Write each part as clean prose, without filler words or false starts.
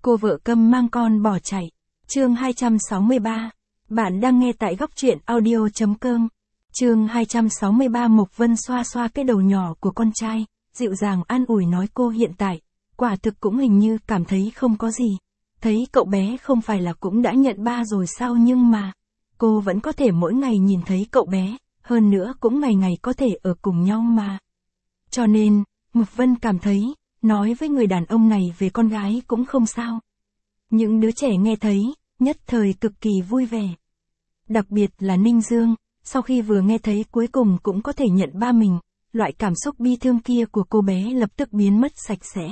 Cô vợ câm mang con bỏ chạy. Chương 263. Bạn đang nghe tại góc truyện audio.com. Chương 263. Mộc Vân xoa xoa cái đầu nhỏ của con trai, dịu dàng an ủi nói cô hiện tại, quả thực cũng hình như cảm thấy không có gì. Thấy cậu bé không phải là cũng đã nhận ba rồi sao, nhưng mà cô vẫn có thể mỗi ngày nhìn thấy cậu bé, hơn nữa cũng ngày ngày có thể ở cùng nhau mà. Cho nên, Mộc Vân cảm thấy, nói với người đàn ông này về con gái cũng không sao. Những đứa trẻ nghe thấy, nhất thời cực kỳ vui vẻ. Đặc biệt là Ninh Dương, sau khi vừa nghe thấy cuối cùng cũng có thể nhận ba mình, loại cảm xúc bi thương kia của cô bé lập tức biến mất sạch sẽ.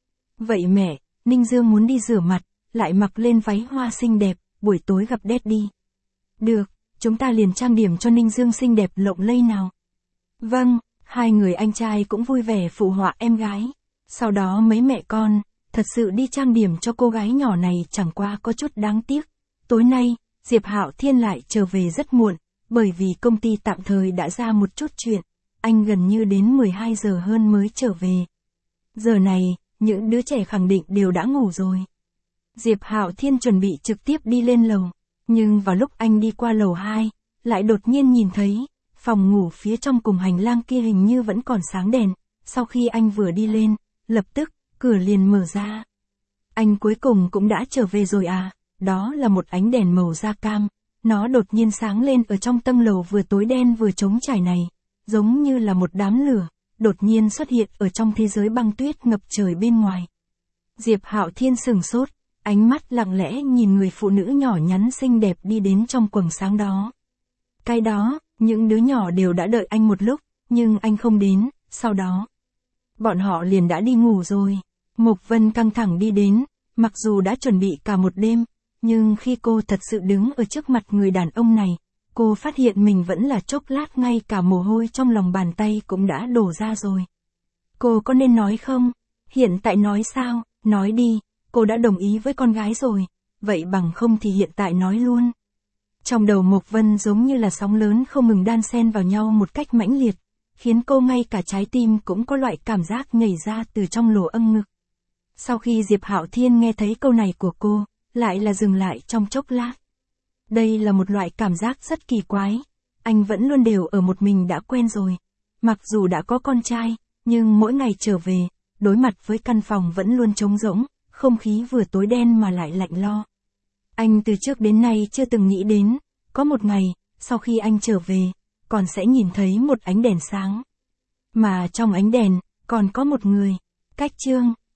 Vậy mẹ, Ninh Dương muốn đi rửa mặt, lại mặc lên váy hoa xinh đẹp, buổi tối gặp Daddy. Được, chúng ta liền trang điểm cho Ninh Dương xinh đẹp lộng lẫy nào. Vâng, hai người anh trai cũng vui vẻ phụ họa em gái. Sau đó mấy mẹ con, thật sự đi trang điểm cho cô gái nhỏ này, chẳng qua có chút đáng tiếc. Tối nay, Diệp Hạo Thiên lại trở về rất muộn, bởi vì công ty tạm thời đã ra một chút chuyện. Anh gần như đến 12 giờ hơn mới trở về. Giờ này, những đứa trẻ khẳng định đều đã ngủ rồi. Diệp Hạo Thiên chuẩn bị trực tiếp đi lên lầu, nhưng vào lúc anh đi qua lầu 2, lại đột nhiên nhìn thấy, phòng ngủ phía trong cùng hành lang kia hình như vẫn còn sáng đèn. Sau khi anh vừa đi lên, lập tức, cửa liền mở ra. Anh cuối cùng cũng đã trở về rồi à? Đó là một ánh đèn màu da cam, nó đột nhiên sáng lên ở trong tầng lầu vừa tối đen vừa trống trải này, giống như là một đám lửa, đột nhiên xuất hiện ở trong thế giới băng tuyết ngập trời bên ngoài. Diệp Hạo Thiên sửng sốt, ánh mắt lặng lẽ nhìn người phụ nữ nhỏ nhắn xinh đẹp đi đến trong quầng sáng đó. Cái đó, những đứa nhỏ đều đã đợi anh một lúc, nhưng anh không đến, sau đó bọn họ liền đã đi ngủ rồi. Mộc Vân căng thẳng đi đến, mặc dù đã chuẩn bị cả một đêm, nhưng khi cô thật sự đứng ở trước mặt người đàn ông này, cô phát hiện mình vẫn là chốc lát ngay cả mồ hôi trong lòng bàn tay cũng đã đổ ra rồi. Cô có nên nói không? Hiện tại nói sao? Nói đi, cô đã đồng ý với con gái rồi, vậy bằng không thì hiện tại nói luôn. Trong đầu Mộc Vân giống như là sóng lớn không ngừng đan xen vào nhau một cách mãnh liệt, khiến cô ngay cả trái tim cũng có loại cảm giác nhảy ra từ trong lỗ âng ngực. Sau khi Diệp Hạo Thiên nghe thấy câu này của cô, lại là dừng lại trong chốc lát. Đây là một loại cảm giác rất kỳ quái, anh vẫn luôn đều ở một mình đã quen rồi. Mặc dù đã có con trai, nhưng mỗi ngày trở về, đối mặt với căn phòng vẫn luôn trống rỗng, không khí vừa tối đen mà lại lạnh lo. Anh từ trước đến nay chưa từng nghĩ đến, có một ngày, sau khi anh trở về, còn sẽ nhìn thấy một ánh đèn sáng. Mà trong ánh đèn, còn có một người. Cách chương